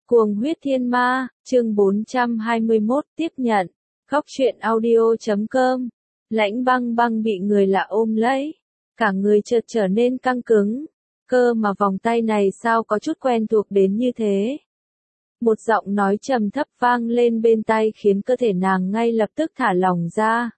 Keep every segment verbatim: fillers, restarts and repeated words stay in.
Cuồng huyết thiên ma, chương bốn trăm hai mươi mốt, tiếp nhận. Góc truyện audio chấm com. Lãnh Băng Băng bị người lạ ôm lấy, cả người chợt trở nên căng cứng. Cơ mà vòng tay này sao có chút quen thuộc đến như thế. Một giọng nói trầm thấp vang lên bên tai khiến cơ thể nàng ngay lập tức thả lỏng ra.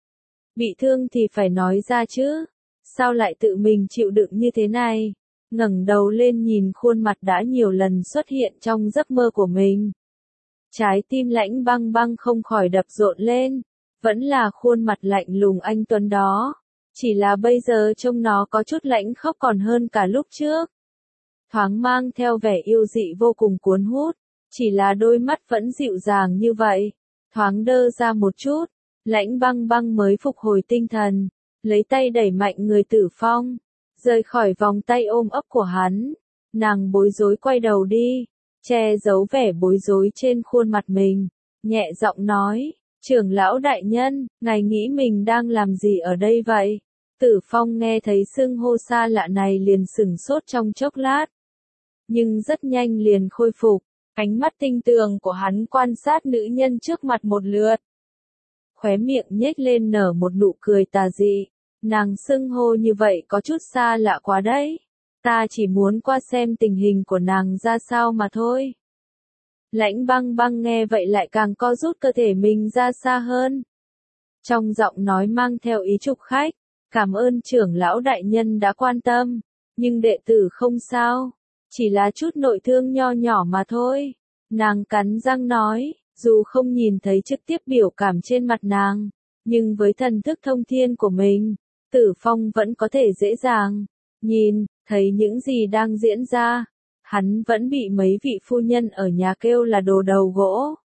Bị thương thì phải nói ra chứ, sao lại tự mình chịu đựng như thế này? Ngẩng đầu lên nhìn khuôn mặt đã nhiều lần xuất hiện trong giấc mơ của mình. Trái tim Lãnh Băng Băng không khỏi đập rộn lên, vẫn là khuôn mặt lạnh lùng anh tuấn đó, chỉ là bây giờ trông nó có chút lãnh khốc còn hơn cả lúc trước. Thoáng mang theo vẻ yêu dị vô cùng cuốn hút, chỉ là đôi mắt vẫn dịu dàng như vậy, thoáng đơ ra một chút, Lãnh Băng Băng mới phục hồi tinh thần, lấy tay đẩy mạnh người Tử Phong, rời khỏi vòng tay ôm ấp của hắn. Nàng bối rối quay đầu đi, che giấu vẻ bối rối trên khuôn mặt mình, nhẹ giọng nói, trưởng lão đại nhân, ngài nghĩ mình đang làm gì ở đây vậy? Tử Phong nghe thấy xưng hô xa lạ này liền sửng sốt trong chốc lát, nhưng rất nhanh liền khôi phục, ánh mắt tinh tường của hắn quan sát nữ nhân trước mặt một lượt. Khóe miệng nhếch lên nở một nụ cười tà dị. Nàng xưng hô như vậy có chút xa lạ quá đấy. Ta chỉ muốn qua xem tình hình của nàng ra sao mà thôi. Lãnh Băng Băng nghe vậy lại càng co rút cơ thể mình ra xa hơn. Trong giọng nói mang theo ý chụp khách, cảm ơn trưởng lão đại nhân đã quan tâm, nhưng đệ tử không sao, chỉ là chút nội thương nho nhỏ mà thôi. Nàng cắn răng nói, dù không nhìn thấy trực tiếp biểu cảm trên mặt nàng, nhưng với thần thức thông thiên của mình, Tử Phong vẫn có thể dễ dàng nhìn thấy những gì đang diễn ra. Hắn vẫn bị mấy vị phu nhân ở nhà kêu là đồ đầu gỗ.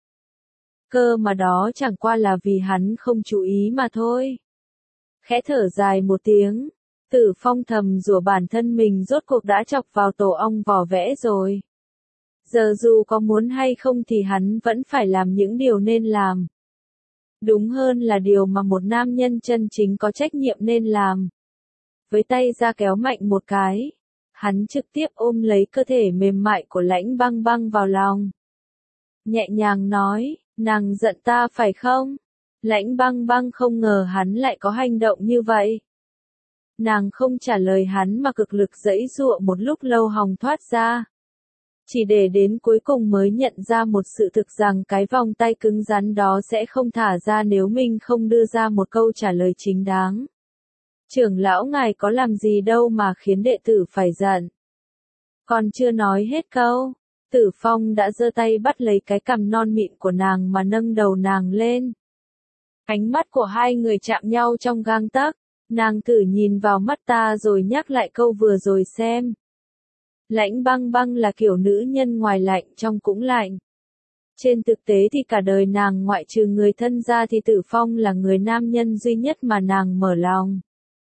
Cơ mà đó chẳng qua là vì hắn không chú ý mà thôi. Khẽ thở dài một tiếng, Tử Phong thầm rủa bản thân mình rốt cuộc đã chọc vào tổ ong vò vẽ rồi. Giờ dù có muốn hay không thì hắn vẫn phải làm những điều nên làm. Đúng hơn là điều mà một nam nhân chân chính có trách nhiệm nên làm. Với tay ra kéo mạnh một cái, hắn trực tiếp ôm lấy cơ thể mềm mại của Lãnh Băng Băng vào lòng. Nhẹ nhàng nói, nàng giận ta phải không? Lãnh Băng Băng không ngờ hắn lại có hành động như vậy. Nàng không trả lời hắn mà cực lực giãy giụa một lúc lâu hòng thoát ra. Chỉ để đến cuối cùng mới nhận ra một sự thực rằng cái vòng tay cứng rắn đó sẽ không thả ra nếu mình không đưa ra một câu trả lời chính đáng. Trưởng lão ngài có làm gì đâu mà khiến đệ tử phải giận. Còn chưa nói hết câu, Tử Phong đã giơ tay bắt lấy cái cằm non mịn của nàng mà nâng đầu nàng lên. Ánh mắt của hai người chạm nhau trong gang tấc, nàng thử nhìn vào mắt ta rồi nhắc lại câu vừa rồi xem. Lãnh Băng Băng là kiểu nữ nhân ngoài lạnh trong cũng lạnh. Trên thực tế thì cả đời nàng ngoại trừ người thân ra thì Tử Phong là người nam nhân duy nhất mà nàng mở lòng.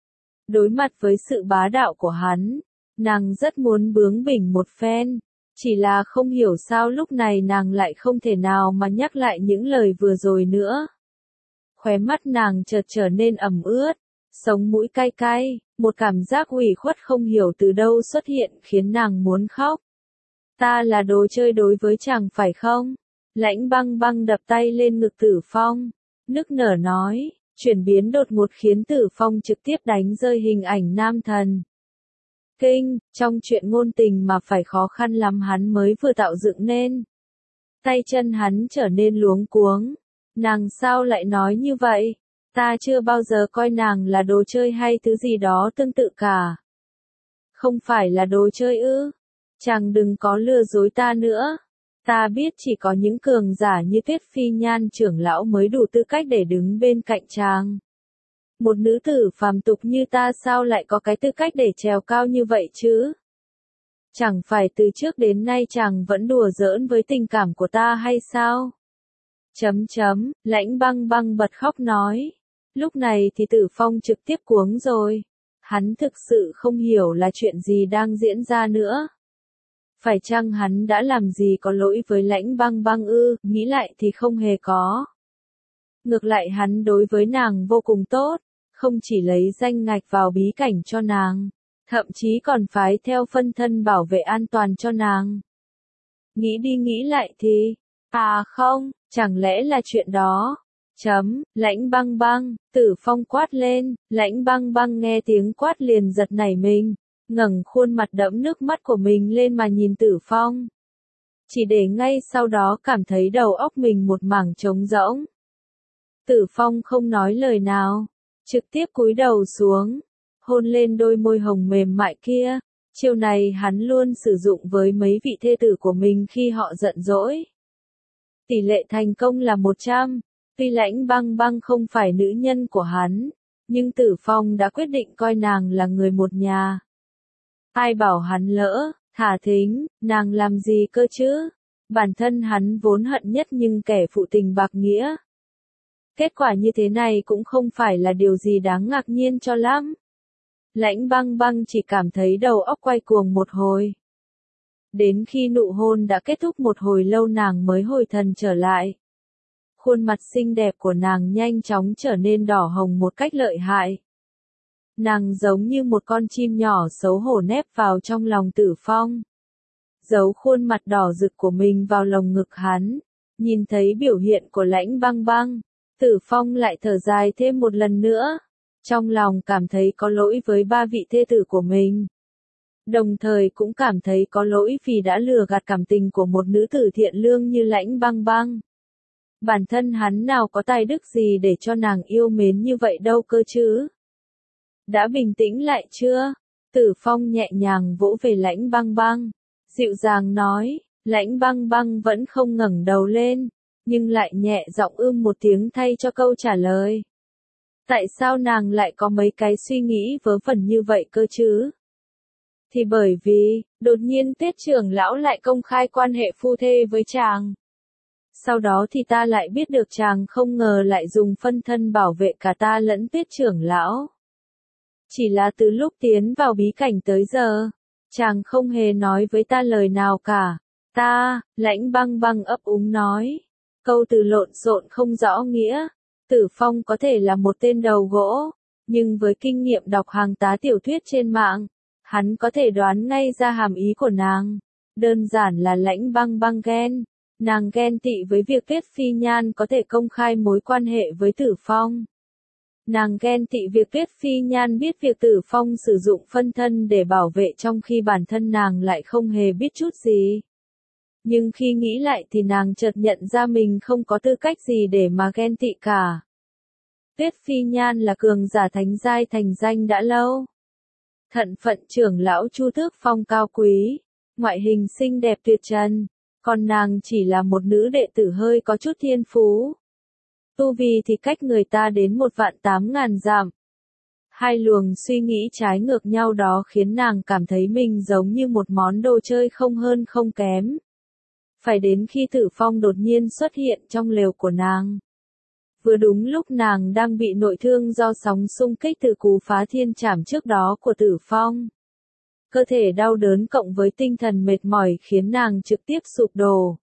Đối mặt với sự bá đạo của hắn, nàng rất muốn bướng bỉnh một phen, chỉ là không hiểu sao lúc này nàng lại không thể nào mà nhắc lại những lời vừa rồi nữa. Khóe mắt nàng chợt trở nên ẩm ướt, sống mũi cay cay, một cảm giác ủy khuất không hiểu từ đâu xuất hiện khiến nàng muốn khóc. Ta là đồ chơi đối với chàng phải không? Lãnh Băng Băng đập tay lên ngực Tử Phong, nức nở nói, chuyển biến đột ngột khiến Tử Phong trực tiếp đánh rơi hình ảnh nam thần. Kinh, trong chuyện ngôn tình mà phải khó khăn lắm hắn mới vừa tạo dựng nên. Tay chân hắn trở nên luống cuống. Nàng sao lại nói như vậy? Ta chưa bao giờ coi nàng là đồ chơi hay thứ gì đó tương tự cả. Không phải là đồ chơi ư? Chàng đừng có lừa dối ta nữa. Ta biết chỉ có những cường giả như Tuyết Phi Nhan trưởng lão mới đủ tư cách để đứng bên cạnh chàng. Một nữ tử phàm tục như ta sao lại có cái tư cách để trèo cao như vậy chứ? Chẳng phải từ trước đến nay chàng vẫn đùa giỡn với tình cảm của ta hay sao? Chấm chấm, Lãnh Băng Băng bật khóc nói. Lúc này thì Tử Phong trực tiếp cuống rồi. Hắn thực sự không hiểu là chuyện gì đang diễn ra nữa. Phải chăng hắn đã làm gì có lỗi với Lãnh Băng Băng ư? Nghĩ lại thì không hề có. Ngược lại hắn đối với nàng vô cùng tốt, không chỉ lấy danh ngạch vào bí cảnh cho nàng, thậm chí còn phái theo phân thân bảo vệ an toàn cho nàng. nghĩ đi nghĩ lại thì, à không, chẳng lẽ là chuyện đó? Chấm, Lãnh Băng Băng, Tử Phong quát lên, Lãnh Băng Băng nghe tiếng quát liền giật nảy mình, ngẩng khuôn mặt đẫm nước mắt của mình lên mà nhìn Tử Phong. Chỉ để ngay sau đó cảm thấy đầu óc mình một mảng trống rỗng. Tử Phong không nói lời nào, trực tiếp cúi đầu xuống, hôn lên đôi môi hồng mềm mại kia. Chiêu này hắn luôn sử dụng với mấy vị thê tử của mình khi họ giận dỗi. Tỷ lệ thành công là một trăm. Tuy Lãnh Băng Băng không phải nữ nhân của hắn, nhưng Tử Phong đã quyết định coi nàng là người một nhà. Ai bảo hắn lỡ, thả thính, nàng làm gì cơ chứ? Bản thân hắn vốn hận nhất nhưng kẻ phụ tình bạc nghĩa. Kết quả như thế này cũng không phải là điều gì đáng ngạc nhiên cho lắm. Lãnh Băng Băng chỉ cảm thấy đầu óc quay cuồng một hồi. Đến khi nụ hôn đã kết thúc một hồi lâu nàng mới hồi thần trở lại. Khuôn mặt xinh đẹp của nàng nhanh chóng trở nên đỏ hồng một cách lợi hại. Nàng giống như một con chim nhỏ xấu hổ nép vào trong lòng Tử Phong. Giấu khuôn mặt đỏ rực của mình vào lồng ngực hắn. Nhìn thấy biểu hiện của Lãnh Băng Băng, Tử Phong lại thở dài thêm một lần nữa. Trong lòng cảm thấy có lỗi với ba vị thê tử của mình. Đồng thời cũng cảm thấy có lỗi vì đã lừa gạt cảm tình của một nữ tử thiện lương như Lãnh Băng Băng. Bản thân hắn nào có tài đức gì để cho nàng yêu mến như vậy đâu cơ chứ? Đã bình tĩnh lại chưa? Tử Phong nhẹ nhàng vỗ về Lãnh Băng Băng, dịu dàng nói. Lãnh Băng Băng vẫn không ngẩng đầu lên, nhưng lại nhẹ giọng ưm một tiếng thay cho câu trả lời. Tại sao nàng lại có mấy cái suy nghĩ vớ vẩn như vậy cơ chứ? Thì bởi vì, đột nhiên Tiết trưởng lão lại công khai quan hệ phu thê với chàng. Sau đó thì ta lại biết được chàng không ngờ lại dùng phân thân bảo vệ cả ta lẫn Tiết trưởng lão. Chỉ là từ lúc tiến vào bí cảnh tới giờ, chàng không hề nói với ta lời nào cả. Ta, Lãnh Băng Băng ấp úng nói. Câu từ lộn xộn không rõ nghĩa. Tử Phong có thể là một tên đầu gỗ, nhưng với kinh nghiệm đọc hàng tá tiểu thuyết trên mạng, hắn có thể đoán ngay ra hàm ý của nàng. Đơn giản là Lãnh Băng Băng ghen. Nàng ghen tị với việc Tuyết Phi Nhan có thể công khai mối quan hệ với Tử Phong. Nàng ghen tị việc Tuyết Phi Nhan biết việc Tử Phong sử dụng phân thân để bảo vệ trong khi bản thân nàng lại không hề biết chút gì. Nhưng khi nghĩ lại thì nàng chợt nhận ra mình không có tư cách gì để mà ghen tị cả. Tuyết Phi Nhan là cường giả thánh giai thành danh đã lâu. Thận phận trưởng lão Chu Tước Phong cao quý, ngoại hình xinh đẹp tuyệt trần, còn nàng chỉ là một nữ đệ tử hơi có chút thiên phú. Tu vi thì cách người ta đến một vạn tám ngàn dặm. Hai luồng suy nghĩ trái ngược nhau đó khiến nàng cảm thấy mình giống như một món đồ chơi không hơn không kém. Phải đến khi Tử Phong đột nhiên xuất hiện trong lều của nàng. Vừa đúng lúc nàng đang bị nội thương do sóng xung kích từ cú phá thiên trảm trước đó của Tử Phong. Cơ thể đau đớn cộng với tinh thần mệt mỏi khiến nàng trực tiếp sụp đổ.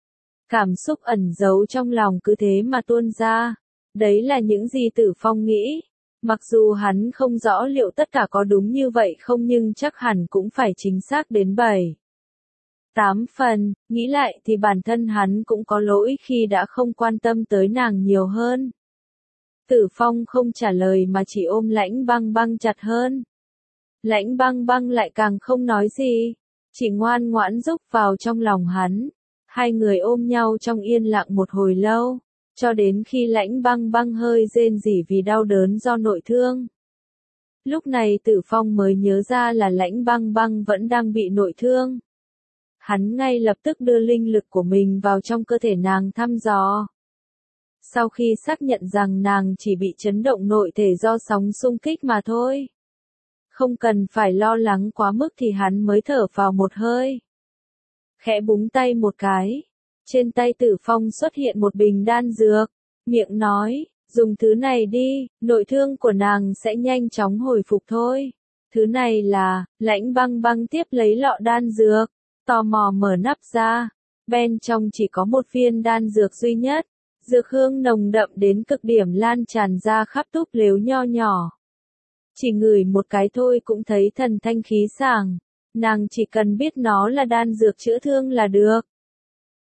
Cảm xúc ẩn giấu trong lòng cứ thế mà tuôn ra. Đấy là những gì Tử Phong nghĩ. Mặc dù hắn không rõ liệu tất cả có đúng như vậy không nhưng chắc hẳn cũng phải chính xác đến bảy. Tám phần, nghĩ lại thì bản thân hắn cũng có lỗi khi đã không quan tâm tới nàng nhiều hơn. Tử Phong không trả lời mà chỉ ôm Lãnh Băng Băng chặt hơn. Lãnh Băng Băng lại càng không nói gì, chỉ ngoan ngoãn rúc vào trong lòng hắn. Hai người ôm nhau trong yên lặng một hồi lâu, cho đến khi Lãnh Băng Băng hơi rên rỉ vì đau đớn do nội thương. Lúc này Tử Phong mới nhớ ra là Lãnh Băng Băng vẫn đang bị nội thương. Hắn ngay lập tức đưa linh lực của mình vào trong cơ thể nàng thăm dò. Sau khi xác nhận rằng nàng chỉ bị chấn động nội thể do sóng xung kích mà thôi. Không cần phải lo lắng quá mức thì hắn mới thở vào một hơi. Khẽ búng tay một cái. Trên tay Tử Phong xuất hiện một bình đan dược. Miệng nói, dùng thứ này đi, nội thương của nàng sẽ nhanh chóng hồi phục thôi. Thứ này là, Lãnh Băng Băng tiếp lấy lọ đan dược. Tò mò mở nắp ra, bên trong chỉ có một viên đan dược duy nhất, dược hương nồng đậm đến cực điểm lan tràn ra khắp túp lều nho nhỏ. Chỉ ngửi một cái thôi cũng thấy thần thanh khí sảng, nàng chỉ cần biết nó là đan dược chữa thương là được.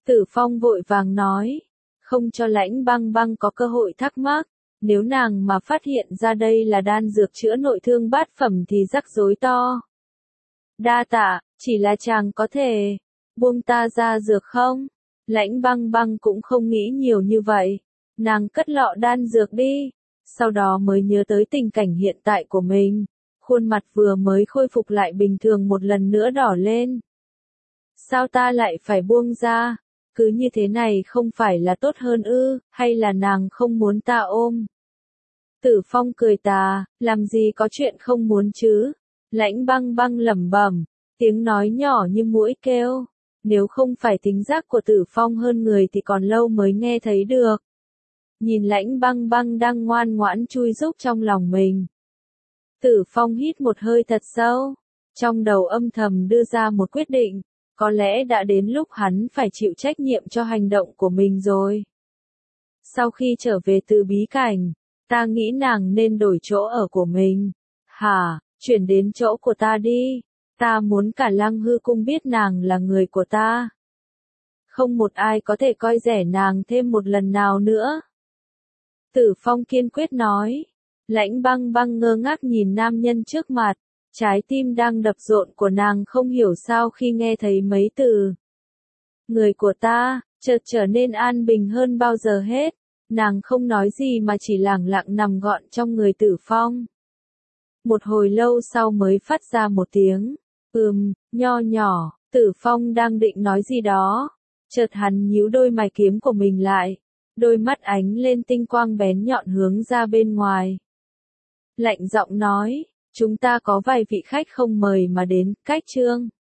Tử Phong vội vàng nói, không cho Lãnh Băng Băng có cơ hội thắc mắc, nếu nàng mà phát hiện ra đây là đan dược chữa nội thương bát phẩm thì rắc rối to. Đa tạ, chỉ là chàng có thể buông ta ra dược không? Lãnh Băng Băng cũng không nghĩ nhiều như vậy, nàng cất lọ đan dược đi, sau đó mới nhớ tới tình cảnh hiện tại của mình, khuôn mặt vừa mới khôi phục lại bình thường một lần nữa đỏ lên. Sao ta lại phải buông ra? Cứ như thế này không phải là tốt hơn ư, hay là nàng không muốn ta ôm? Tử Phong cười tà, làm gì có chuyện không muốn chứ? Lãnh Băng Băng lẩm bẩm, tiếng nói nhỏ như muỗi kêu. Nếu không phải tính giác của Tử Phong hơn người thì còn lâu mới nghe thấy được. Nhìn Lãnh Băng Băng đang ngoan ngoãn chui rúc trong lòng mình. Tử Phong hít một hơi thật sâu, trong đầu âm thầm đưa ra một quyết định, có lẽ đã đến lúc hắn phải chịu trách nhiệm cho hành động của mình rồi. Sau khi trở về từ bí cảnh, ta nghĩ nàng nên đổi chỗ ở của mình. Hả, chuyển đến chỗ của ta đi. Ta muốn cả Lăng Hư Cung biết nàng là người của ta. Không một ai có thể coi rẻ nàng thêm một lần nào nữa. Tử Phong kiên quyết nói. Lãnh Băng Băng ngơ ngác nhìn nam nhân trước mặt. Trái tim đang đập rộn của nàng không hiểu sao khi nghe thấy mấy từ. Người của ta, chợt trở nên an bình hơn bao giờ hết. Nàng không nói gì mà chỉ lẳng lặng nằm gọn trong người Tử Phong. Một hồi lâu sau mới phát ra một tiếng. Ừm, nho nhỏ, Tử Phong đang định nói gì đó. Chợt hắn nhíu đôi mày kiếm của mình lại. Đôi mắt ánh lên tinh quang bén nhọn hướng ra bên ngoài. Lạnh giọng nói, chúng ta có vài vị khách không mời mà đến, cách trương.